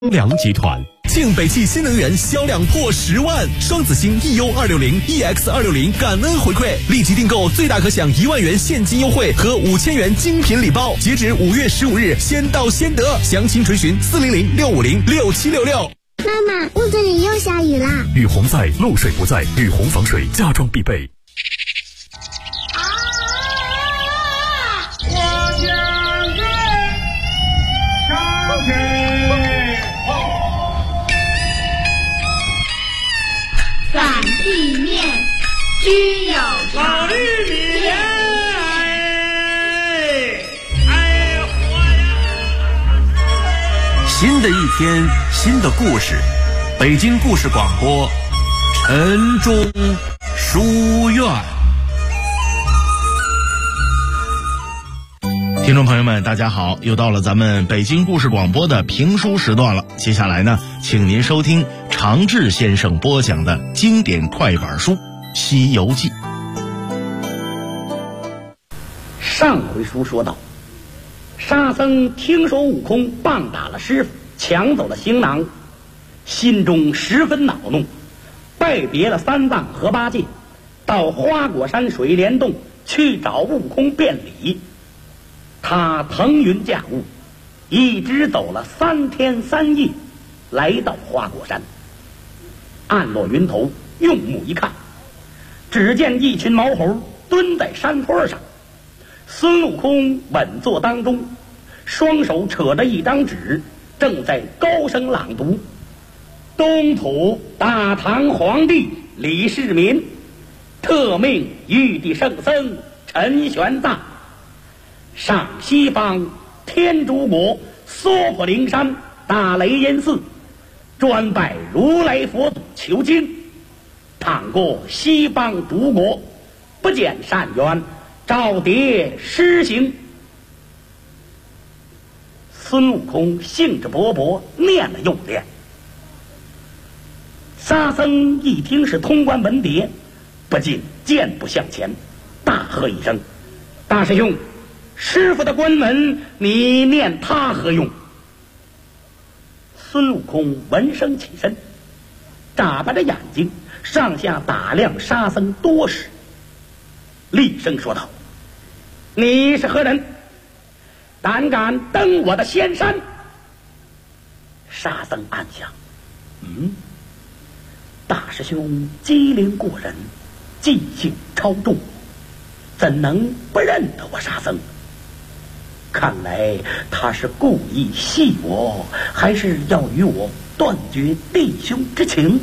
良集团庆北汽新能源销量破10万，双子星 EU260、EX260 感恩回馈，立即订购最大可享1万元现金优惠和5000元精品礼包，截止5月15日，先到先得。详情垂询400-650-6766。 妈妈，屋子里又下雨啦！ 雨洪在，漏水不在，雨洪防水家装必备。 散地面，居有常。 绿米新的一天，新的故事。北京故事广播，晨钟书院。听众朋友们，大家好，又到了咱们北京故事广播的评书时段了。接下来呢，请您收听常志先生播讲的经典快板书《西游记》。 上回书说到，沙僧听说悟空棒打了师傅，抢走了行囊，心中十分恼怒，拜别了三藏和八戒，到花果山水帘洞去找悟空辩理。他腾云驾雾，一直走了3天3夜，来到花果山。暗落云头，用目一看，只见一群毛猴蹲在山坡上，孙悟空稳坐当中，双手扯着一张纸，正在高声朗读：东土大唐皇帝李世民特命玉帝圣僧陈玄奘上西方天竺国娑婆灵山大雷音寺专拜如来佛祖求经，倘过西方诸国，不见善缘，照牒施行。孙悟空兴致勃勃念了又念。沙僧一听是通关文牒，不禁箭步向前，大喝一声：大师兄，师傅的关门你念他何用？孙悟空闻声起身，眨巴着眼睛上下打量沙僧多时，厉声说道：你是何人？胆敢登我的仙山？沙僧暗想，大师兄机灵过人，记性超重，怎能不认得我沙僧？看来他是故意戏我，还是要与我断绝弟兄之情？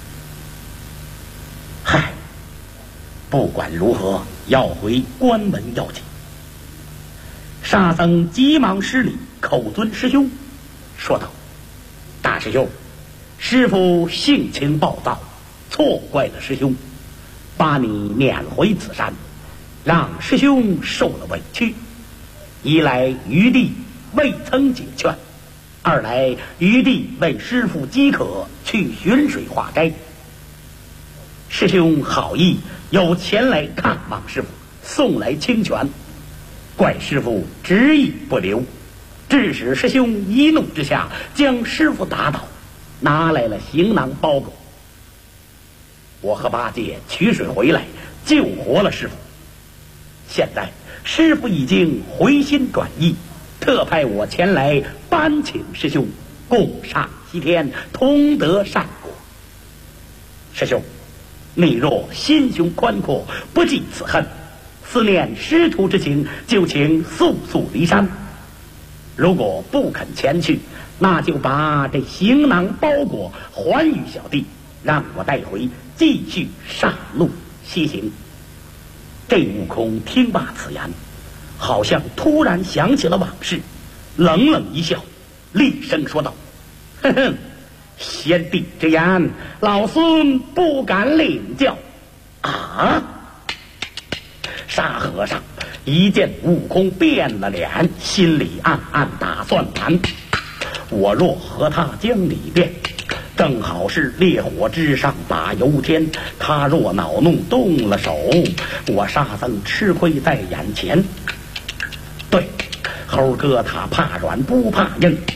嗨，不管如何，要回关门要紧。沙僧急忙施礼，口尊师兄，说道：大师兄，师父性情暴躁，错怪了师兄，把你撵回此山，让师兄受了委屈。一来余弟未曾解劝，二来余弟为师父饥渴，去寻水化斋。师兄好意又前来看望师父，送来清泉，怪师父执意不留，致使师兄一怒之下将师父打倒，拿来了行囊包裹。我和八戒取水回来，救活了师父。现在师父已经回心转意，特派我前来搬请师兄，共上西天，同得善果。师兄，你若心胸宽阔，不记此恨，思念师徒之情，就请速速离山。如果不肯前去，那就把这行囊包裹还与小弟，让我带回，继续上路西行。这悟空听罢此言，好像突然想起了往事，冷冷一笑，厉声说道：哼哼，先帝之言，老孙不敢领教啊！沙和尚一见悟空变了脸，心里暗暗打算盘：我若和他将理辩，正好是烈火之上打油天，他若恼怒动了手，我沙僧吃亏在眼前。对，猴哥他怕软不怕硬，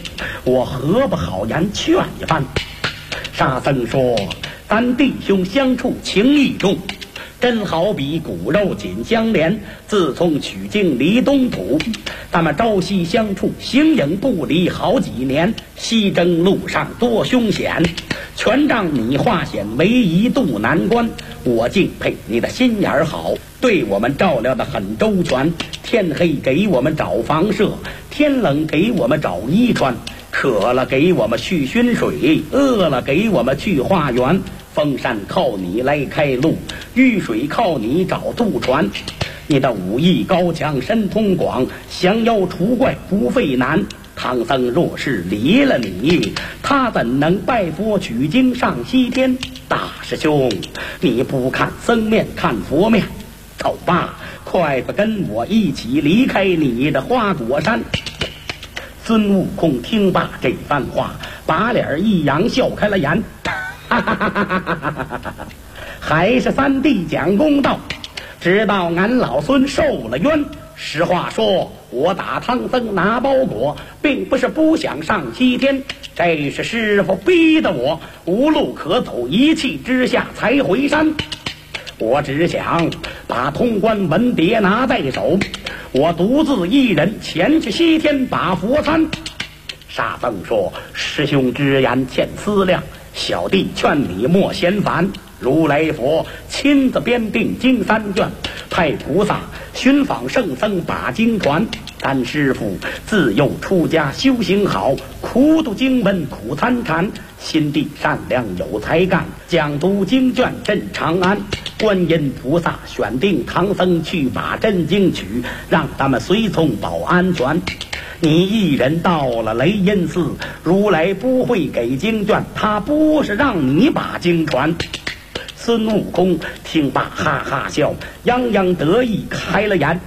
我何不好言劝一番？沙僧说：“咱弟兄相处情义重，真好比骨肉紧相连。自从取经离东土，咱们朝夕相处，形影不离好几年。西征路上多凶险，全仗你化险为夷渡难关。我敬佩你的心眼好，对我们照料得很周全。天黑给我们找房舍，天冷给我们找衣穿。渴了给我们去熏水，饿了给我们去化缘。风山靠你来开路，遇水靠你找渡船。你的武艺高强，神通广，降妖除怪不费难。唐僧若是离了你，他怎能拜佛取经上西天？大师兄，你不看僧面看佛面，走吧，快快跟我一起离开你的花果山。孙悟空听罢这番话，把脸一扬，笑开了颜。还是三弟讲公道，直到俺老孙受了冤。实话说，我打唐僧拿包裹，并不是不想上西天，这是师傅逼得我无路可走，一气之下才回山。我只想把通关文牒拿在手，我独自一人前去西天把佛参。沙僧说：“师兄之言欠思量，小弟劝你莫嫌烦。如来佛亲自编订经三卷，派菩萨寻访圣僧把经传。咱师父自幼出家修行好，苦读经文苦参禅，心地善良有才干，讲读经卷镇长安。观音菩萨选定唐僧去把真经取，让他们随从保安全。你一人到了雷音寺，如来不会给经卷，他不是让你把经传。”孙悟空听罢哈哈笑，洋洋得意开了眼。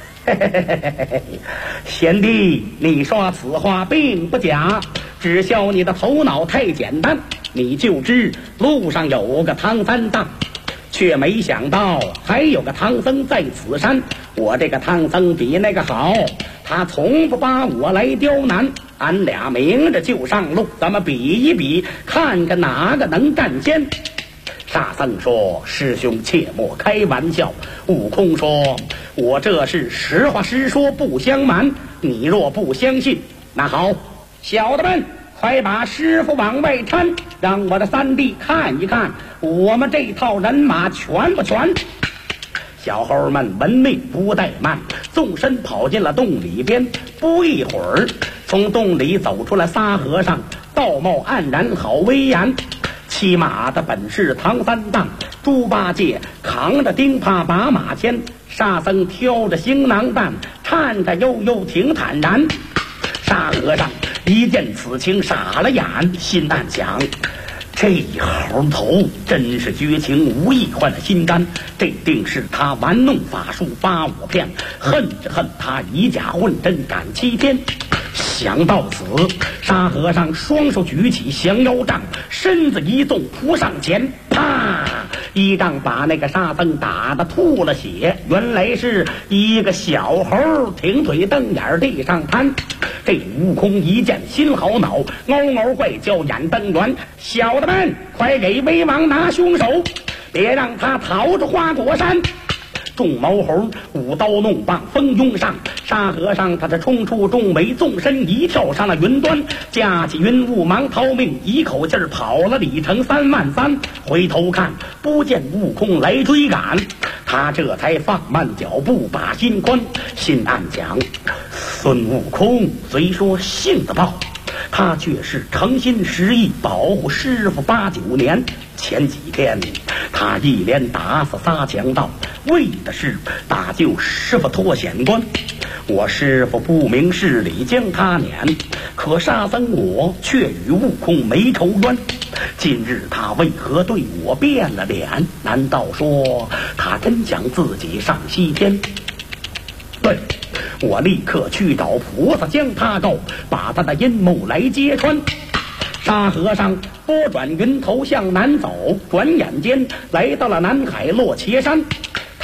贤弟，你说此话并不假，只笑你的头脑太简单。你就知路上有个唐三藏，却没想到还有个唐僧在此山。我这个唐僧比那个好，他从不把我来刁难。俺俩明着就上路，咱们比一比，看看哪个能占先。沙僧说：“师兄切莫开玩笑。”悟空说：“我这是实话实说，不相瞒。你若不相信，那好，小的们快把师傅往外搀，让我的三弟看一看我们这套人马全不全。”小猴们闻命不怠慢，纵身跑进了洞里边。不一会儿，从洞里走出来仨和尚，道貌岸然，好威严。骑马的本是唐三藏，猪八戒扛着钉耙把马牵，沙僧挑着行囊担，颤颤悠悠挺坦然。沙和尚一见此情傻了眼，心暗想：这猴头真是绝情无义，换了心肝，这定是他玩弄法术把我骗，恨只恨他以假混真敢欺天。想到此，沙和尚双手举起降妖杖，身子一纵扑上前，啪！一杖把那个沙僧打得吐了血。原来是一个小猴挺腿蹬眼地上瘫。这悟空一见心好恼，嗷嗷怪叫眼瞪圆：“小的们，快给威王拿凶手，别让他逃出花果山！”众毛猴舞刀弄棒蜂拥上，沙和尚他这冲出重围，纵身一跳上了云端，架起云雾忙逃命，一口气儿跑了里程3万3。回头看不见悟空来追赶，他这才放慢脚步把心宽，心暗想：孙悟空虽说性子暴，他却是诚心实意保护师傅8、9年。前几天他一连打死仨强盗，为的是打救师傅脱险关。我师傅不明事理将他撵，可沙僧我却与悟空没仇冤。今日他为何对我变了脸？难道说他真想自己上西天？对，我立刻去找菩萨将他告，把他的阴谋来揭穿。沙和尚拨转云头向南走，转眼间来到了南海落茄山。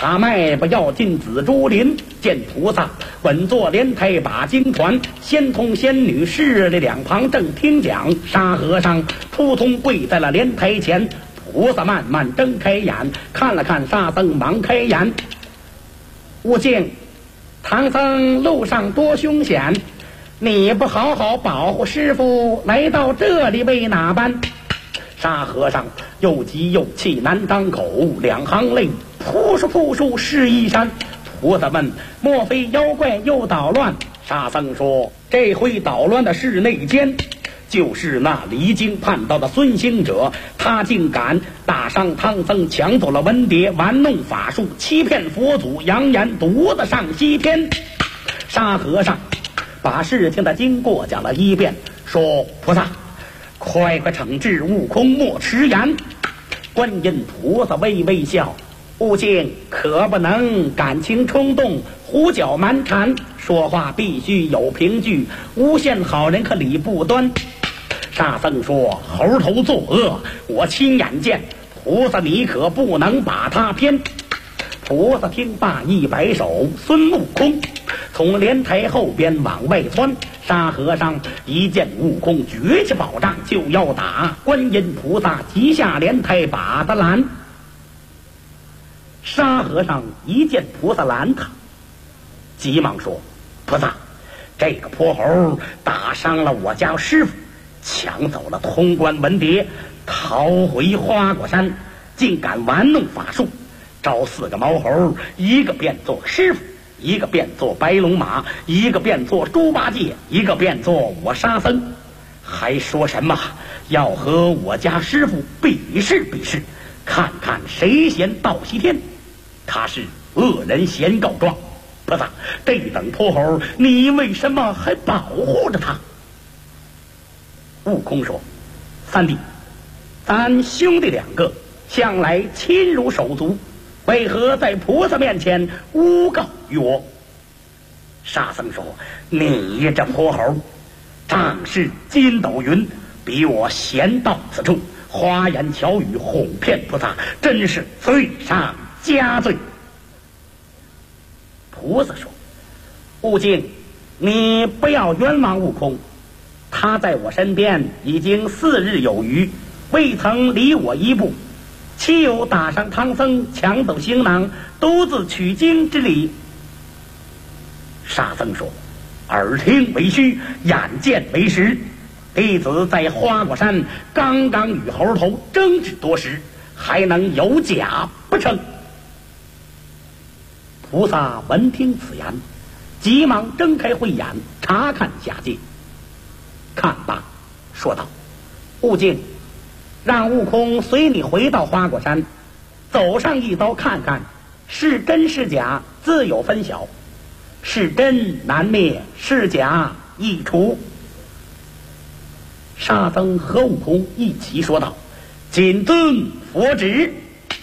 他迈步要进紫竹林，见菩萨稳坐莲台把经传，仙童仙女侍立两旁正听讲。沙和尚扑通跪在了莲台前，菩萨慢慢睁开眼，看了看沙僧，忙开言：悟净，唐僧路上多凶险，你不好好保护师傅，来到这里为哪般？沙和尚又急又气难张口，两行泪扑簌扑簌湿衣衫。菩萨问：莫非妖怪又捣乱？沙僧说：这回捣乱的是内奸，就是那离经叛道的孙行者，他竟敢打伤唐僧，抢走了文牒，玩弄法术，欺骗佛祖，扬言独自上西天。沙和尚把事情的经过讲了一遍，说：菩萨快惩治悟空，莫迟延。观音菩萨微微笑：悟净可不能感情冲动，胡搅蛮缠，说话必须有凭据，诬陷好人可理不端。沙僧说：猴头作恶，我亲眼见，菩萨你可不能把他偏。菩萨听罢一摆手，孙悟空从莲台后边往外窜。沙和尚一见悟空举起宝杖就要打，观音菩萨急下莲台把他拦。沙和尚一见菩萨拦他，急忙说：菩萨，这个泼猴打伤了我家师傅，抢走了通关文牒，逃回花果山，竟敢玩弄法术，招4个毛猴，一个变作师傅，一个变作白龙马，一个变作猪八戒，一个变作我沙僧，还说什么要和我家师傅比试比试，看看谁先到西天。他是恶人先告状。菩萨，这等泼猴，你为什么还保护着他？悟空说：三弟，咱兄弟2个向来亲如手足，为何在菩萨面前诬告于我？沙僧说：你这泼猴，仗势筋斗云，比我先到此处，花言巧语哄骗菩萨，真是罪上加罪。菩萨说：悟净，你不要冤枉悟空，他在我身边已经4日有余，未曾离我一步，岂有打伤唐僧，抢走行囊，独自取经之理？沙僧说：耳听为虚，眼见为实，弟子在花果山刚刚与猴头争执多时，还能有假不成？菩萨闻听此言，急忙睁开慧眼查看下界，看罢说道：悟净，让悟空随你回到花果山，走上一遭看看，是真是假自有分晓，是真难灭，是假易除。沙僧和悟空一起说道：谨遵佛旨。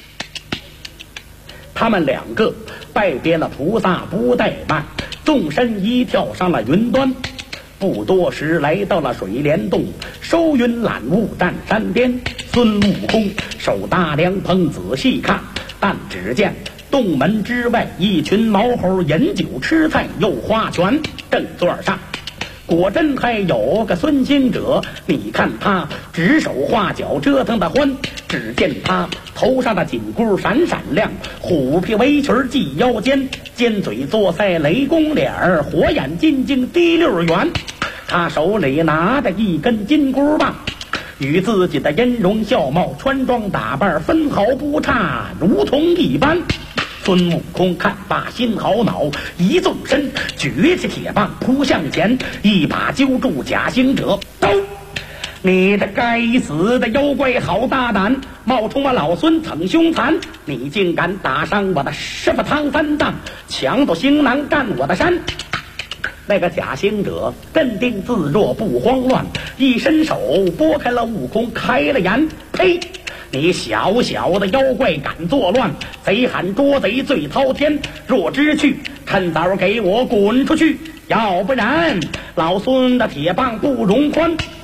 他们2个拜别了菩萨，不怠慢，纵身一跳上了云端，不多时来到了水帘洞，收云揽雾站山边。孙悟空手搭凉棚仔细看，但只见洞门之外一群毛猴饮酒吃菜又划拳，正座上果真还有个孙行者，你看他指手画脚折腾的欢，只见他头上的紧箍闪闪亮，虎皮围裙系腰间，尖嘴作腮雷公脸，火眼金睛滴溜圆。他手里拿着一根金箍棒，与自己的音容笑貌穿装打扮分毫不差，如同一般。孙悟空看罢心好恼，一纵身举起铁棒扑向前，一把揪住假行者，走！你这该死的妖怪好大胆，冒充我老孙逞凶残，你竟敢打伤我的师傅唐三藏，抢走行囊占我的山。那个假行者镇定自若不慌乱，一伸手拨开了悟空，开了言：呸！你小小的妖怪敢作乱，贼喊捉贼罪滔天，若知趣，趁早给我滚出去，要不然老孙的铁棒不容宽。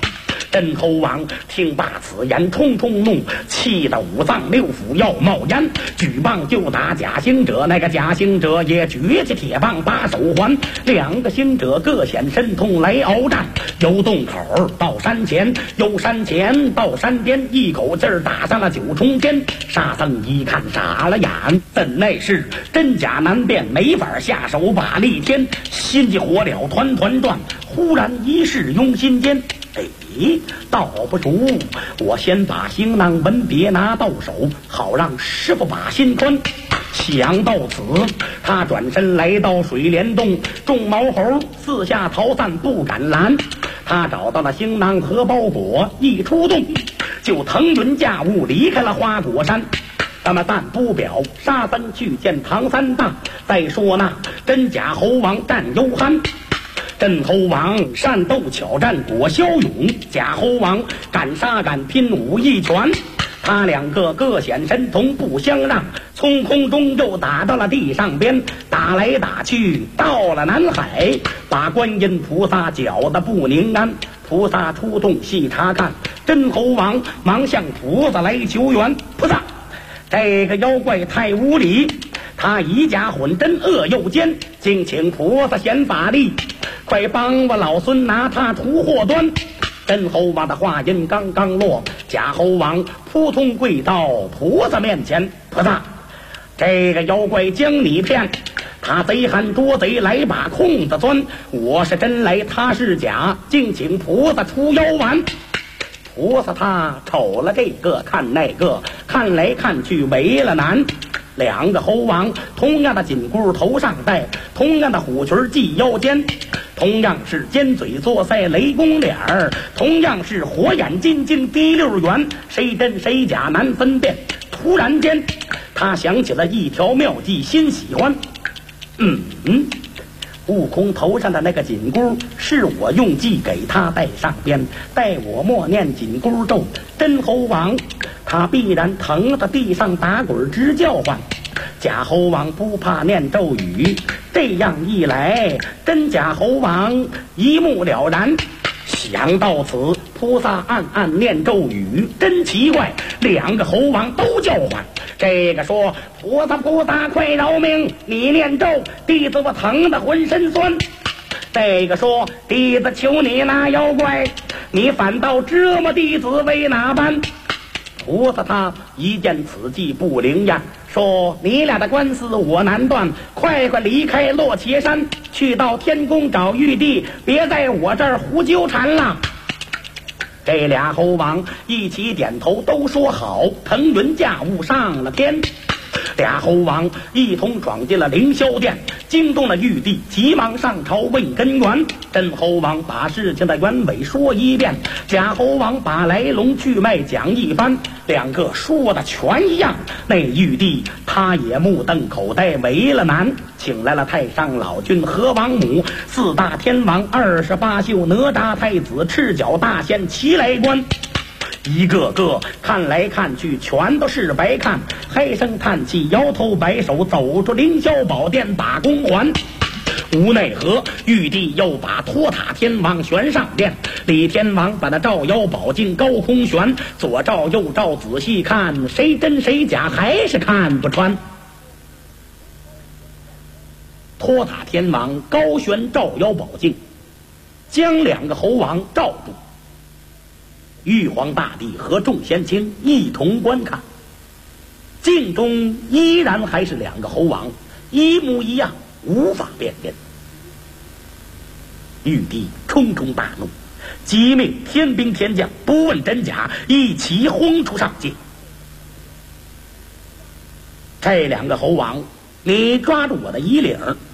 真侯王听罢此言，冲冲怒，气得五脏六腑要冒烟，举棒就打假行者。那个假行者也举起铁棒把手还，两个行者各显神通来鏖战。由洞口到山前，由山前到山边，一口气儿打上了9重天。沙僧一看傻了眼，怎奈是真假难辨，没法下手把力添，心急火燎团团转，忽然一事拥心间。倒不如我先把行囊文别拿到手，好让师傅把心宽。想到此，他转身来到水帘洞，众毛猴四下逃散不敢拦。他找到了行囊和包裹，一出洞就腾云驾雾离开了花果山。那么但不表沙僧去见唐三大，再说那真假猴王战幽憨。真猴王善斗巧战果骁勇，假猴王敢杀敢拼武艺全。他两个各显神通不相让，从空中就打到了地上边，打来打去到了南海，把观音菩萨搅得不宁安。菩萨出洞细查看，真猴王忙向菩萨来求援。菩萨，这个妖怪太无礼，他以假混真恶又奸，敬请菩萨显法力，快帮我老孙拿他除祸端。真猴王的话音刚刚落，假猴王扑通跪到菩萨面前。菩萨，这个妖怪将你骗，他贼喊捉贼来把空子钻，我是真来他是假，敬请菩萨出妖丸。菩萨他瞅了这个看那个，看来看去为了难。两个猴王同样的紧箍头上戴，同样的虎裙系腰间，同样是尖嘴作腮雷公脸儿，同样是火眼金睛滴溜圆，谁真谁假难分辨。突然间他想起了一条妙计，心喜欢。悟空头上的那个紧箍是我用计给他戴上边，待我默念紧箍咒，真猴王他必然疼在地上打滚直叫唤。假猴王不怕念咒语，这样一来真假猴王一目了然。想到此，菩萨暗暗念咒语，真奇怪，两个猴王都叫唤。这个说菩萨菩萨快饶命，你念咒，弟子我疼得浑身酸。这个说弟子求你那妖怪，你反倒折磨弟子为哪般？菩萨他一见此计不灵验，说你俩的官司我难断，快快离开落茄山，去到天宫找玉帝，别在我这儿胡纠缠了。这俩猴王一起点头，都说好，腾云驾雾上了天。俩猴王一同闯进了凌霄殿，惊动了玉帝，急忙上朝问根源。真猴王把事情的原委说一遍，假猴王把来龙去脉讲一番，两个说的全一样。那玉帝他也目瞪口呆，为了难，请来了太上老君和王母、四大天王、28宿哪吒太子、赤脚大仙齐来观。一个个看来看去全都是白看，唉声叹气，摇头摆手，走出凌霄宝殿把宫还。无奈何，玉帝又把托塔天王悬上殿，李天王把那照妖宝镜高空悬，左照右照仔细看，谁真谁假还是看不穿。托塔天王高悬照妖宝镜，将两个猴王罩住。玉皇大帝和众仙卿一同观看，镜中依然还是两个猴王，一模一样，无法辨认。玉帝冲冲大怒，急命天兵天将不问真假，一起轰出上界。这两个猴王，你抓住我的衣领，